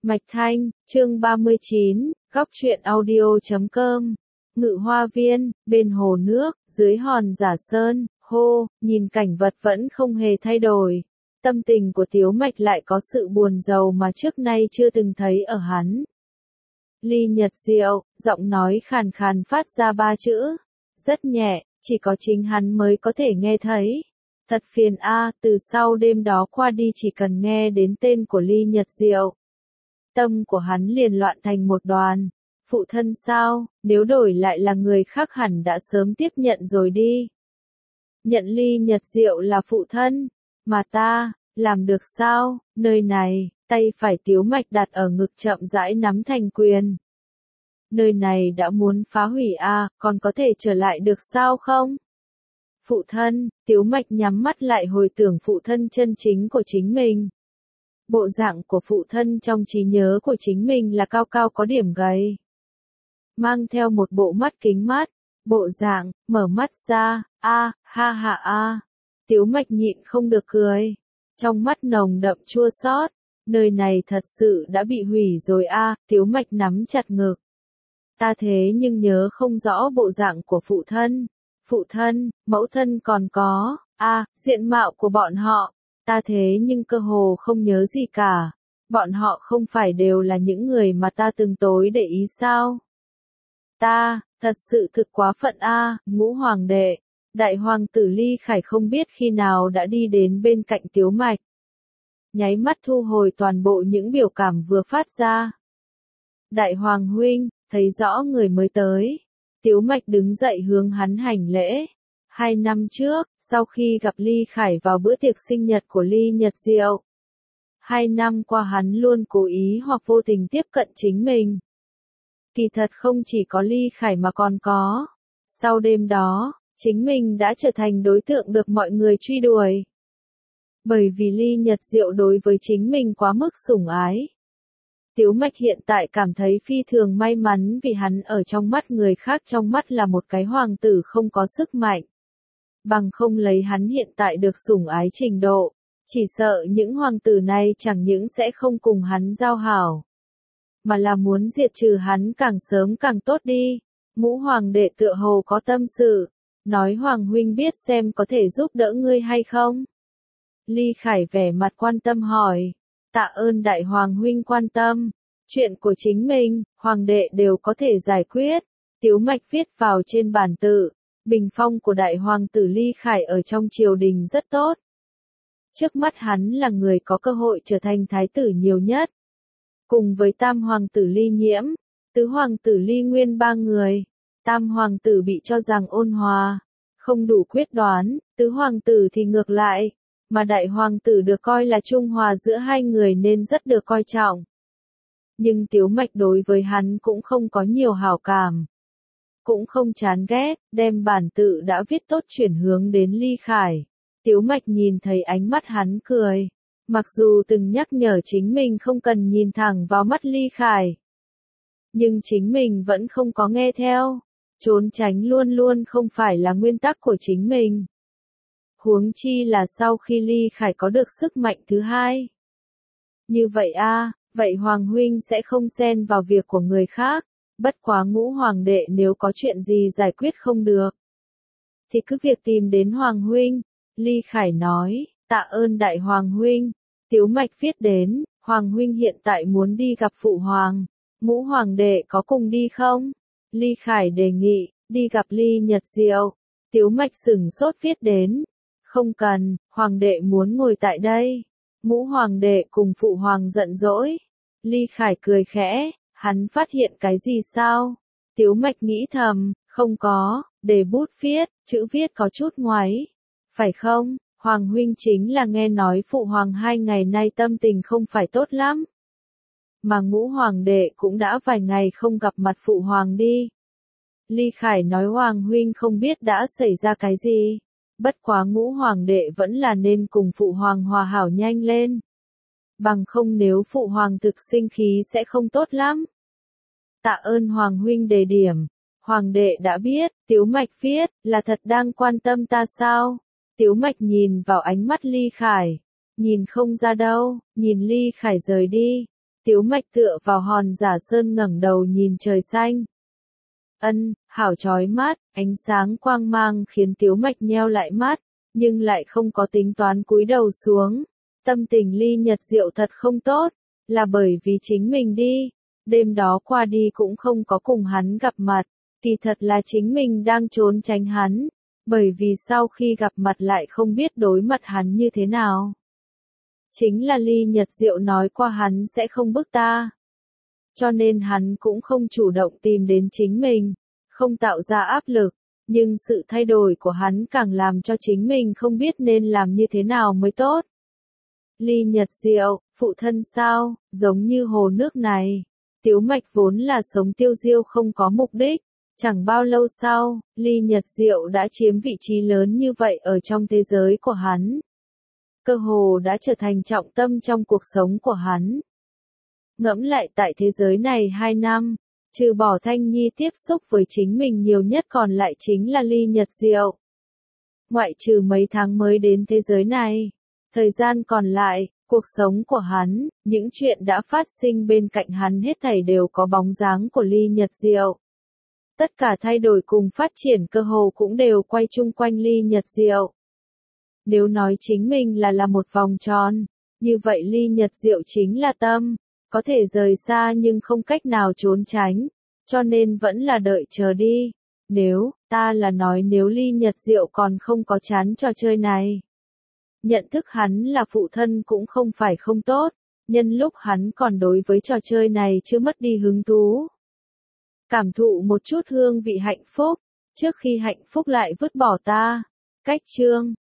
Mạch Thanh, chương 39, góc truyện audio.com. Ngự hoa viên, bên hồ nước, dưới hòn giả sơn, hô, nhìn cảnh vật vẫn không hề thay đổi. Tâm tình của Tiếu Mạch lại có sự buồn rầu mà trước nay chưa từng thấy ở hắn. Ly Nhật Diệu, giọng nói khàn khàn phát ra 3 chữ. Rất nhẹ, chỉ có chính hắn mới có thể nghe thấy. Thật phiền a, từ sau đêm đó qua đi chỉ cần nghe đến tên của Ly Nhật Diệu. Tâm của hắn liền loạn thành một đoàn. Phụ thân sao, nếu đổi lại là người khác hẳn đã sớm tiếp nhận rồi đi. Nhận Ly Nhật Diệu là phụ thân, mà ta, làm được sao, nơi này, tay phải Tiếu Mạch đặt ở ngực chậm rãi nắm thành quyền. Nơi này đã muốn phá hủy a, còn có thể trở lại được sao không? Phụ thân, Tiếu Mạch nhắm mắt lại hồi tưởng phụ thân chân chính của chính mình. Bộ dạng của phụ thân trong trí nhớ của chính mình là cao cao có điểm gầy. Mang theo một bộ mắt kính mát, bộ dạng, mở mắt ra, ha ha. Tiếu Mạch nhịn không được cười. Trong mắt nồng đậm chua xót, nơi này thật sự đã bị hủy rồi Tiếu Mạch nắm chặt ngực. Ta thế nhưng nhớ không rõ bộ dạng của phụ thân. Phụ thân, mẫu thân còn có, diện mạo của bọn họ. Ta thế nhưng cơ hồ không nhớ gì cả. Bọn họ không phải đều là những người mà ta từng tối để ý sao? Ta, thật sự thực quá phận Ngũ hoàng đệ. Đại hoàng tử Ly Khải không biết khi nào đã đi đến bên cạnh Tiếu Mạch. Nháy mắt thu hồi toàn bộ những biểu cảm vừa phát ra. Đại hoàng huynh, thấy rõ người mới tới. Tiếu Mạch đứng dậy hướng hắn hành lễ. 2 năm trước, sau khi gặp Ly Khải vào bữa tiệc sinh nhật của Ly Nhật Diệu. 2 năm qua hắn luôn cố ý hoặc vô tình tiếp cận chính mình. Kỳ thật không chỉ có Ly Khải mà còn có. Sau đêm đó, chính mình đã trở thành đối tượng được mọi người truy đuổi. Bởi vì Ly Nhật Diệu đối với chính mình quá mức sủng ái. Tiếu Mạch hiện tại cảm thấy phi thường may mắn vì hắn ở trong mắt người khác trong mắt là một cái hoàng tử không có sức mạnh. Bằng không lấy hắn hiện tại được sủng ái trình độ, chỉ sợ những hoàng tử này chẳng những sẽ không cùng hắn giao hảo, mà là muốn diệt trừ hắn càng sớm càng tốt đi. Ngũ hoàng đệ tựa hồ có tâm sự, nói hoàng huynh biết xem có thể giúp đỡ ngươi hay không? Ly Khải vẻ mặt quan tâm hỏi. Tạ ơn đại hoàng huynh quan tâm. Chuyện của chính mình, hoàng đệ đều có thể giải quyết. Tiếu Mạch viết vào trên bản tự. Bình phong của đại hoàng tử Ly Khải ở trong triều đình rất tốt. Trước mắt hắn là người có cơ hội trở thành thái tử nhiều nhất. Cùng với tam hoàng tử Ly Nhiễm, tứ hoàng tử Ly Nguyên 3 người. Tam hoàng tử bị cho rằng ôn hòa, không đủ quyết đoán, tứ hoàng tử thì ngược lại. Mà đại hoàng tử được coi là trung hòa giữa hai người nên rất được coi trọng. Nhưng Tiếu Mạch đối với hắn cũng không có nhiều hảo cảm. Cũng không chán ghét, đem bản tự đã viết tốt chuyển hướng đến Ly Khải. Tiếu Mạch nhìn thấy ánh mắt hắn cười. Mặc dù từng nhắc nhở chính mình không cần nhìn thẳng vào mắt Ly Khải. Nhưng chính mình vẫn không có nghe theo. Trốn tránh luôn luôn không phải là nguyên tắc của chính mình. Huống chi là sau khi Ly Khải có được sức mạnh thứ hai. Như vậy vậy Hoàng huynh sẽ không xen vào việc của người khác. Bất quá Ngũ hoàng đệ nếu có chuyện gì giải quyết không được, thì cứ việc tìm đến Hoàng huynh. Ly Khải nói, tạ ơn đại Hoàng huynh. Tiếu Mạch viết đến, Hoàng huynh hiện tại muốn đi gặp phụ hoàng. Ngũ hoàng đệ có cùng đi không? Ly Khải đề nghị, đi gặp Ly Nhật Diệu. Tiếu Mạch sửng sốt viết đến. Không cần, hoàng đệ muốn ngồi tại đây. Ngũ hoàng đệ cùng phụ hoàng giận dỗi. Ly Khải cười khẽ, hắn phát hiện cái gì sao? Tiếu Mạch nghĩ thầm, không có, để bút viết, chữ viết có chút ngoáy. Phải không, Hoàng huynh chính là nghe nói phụ hoàng 2 ngày nay tâm tình không phải tốt lắm. Mà Ngũ hoàng đệ cũng đã vài ngày không gặp mặt phụ hoàng đi. Ly Khải nói Hoàng huynh không biết đã xảy ra cái gì. Bất quá Ngũ hoàng đệ vẫn là nên cùng phụ hoàng hòa hảo nhanh lên. Bằng không nếu phụ hoàng thực sinh khí sẽ không tốt lắm. Tạ ơn Hoàng huynh đề điểm. Hoàng đệ đã biết, Tiếu Mạch viết, là thật đang quan tâm ta sao? Tiếu Mạch nhìn vào ánh mắt Ly Khải. Nhìn không ra đâu, nhìn Ly Khải rời đi. Tiếu Mạch tựa vào hòn giả sơn ngẩng đầu nhìn trời xanh. Hảo chói mắt, ánh sáng quang mang khiến Tiếu Mạch nheo lại mắt, nhưng lại không có tính toán cúi đầu xuống. Tâm tình Ly Nhật Diệu thật không tốt, là bởi vì chính mình đi. Đêm đó qua đi cũng không có cùng hắn gặp mặt, kỳ thật là chính mình đang trốn tránh hắn, bởi vì sau khi gặp mặt lại không biết đối mặt hắn như thế nào. Chính là Ly Nhật Diệu nói qua hắn sẽ không bức ta. Cho nên hắn cũng không chủ động tìm đến chính mình, không tạo ra áp lực, nhưng sự thay đổi của hắn càng làm cho chính mình không biết nên làm như thế nào mới tốt. Ly Nhật Diệu, phụ thân sao, giống như hồ nước này. Tiếu Mạch vốn là sống tiêu diêu không có mục đích, chẳng bao lâu sau, Ly Nhật Diệu đã chiếm vị trí lớn như vậy ở trong thế giới của hắn. Cơ hồ đã trở thành trọng tâm trong cuộc sống của hắn. Ngẫm lại tại thế giới này 2 năm, trừ bỏ Thanh Nhi tiếp xúc với chính mình nhiều nhất còn lại chính là Ly Nhật Diệu. Ngoại trừ mấy tháng mới đến thế giới này, thời gian còn lại, cuộc sống của hắn, những chuyện đã phát sinh bên cạnh hắn hết thảy đều có bóng dáng của Ly Nhật Diệu. Tất cả thay đổi cùng phát triển cơ hồ cũng đều quay chung quanh Ly Nhật Diệu. Nếu nói chính mình là một vòng tròn, như vậy Ly Nhật Diệu chính là tâm, có thể rời xa nhưng không cách nào trốn tránh, cho nên vẫn là đợi chờ đi. Nếu Ly Nhật Diệu còn không có chán trò chơi này. Nhận thức hắn là phụ thân cũng không phải không tốt, nhân lúc hắn còn đối với trò chơi này chưa mất đi hứng thú. Cảm thụ một chút hương vị hạnh phúc, trước khi hạnh phúc lại vứt bỏ ta. Cách chương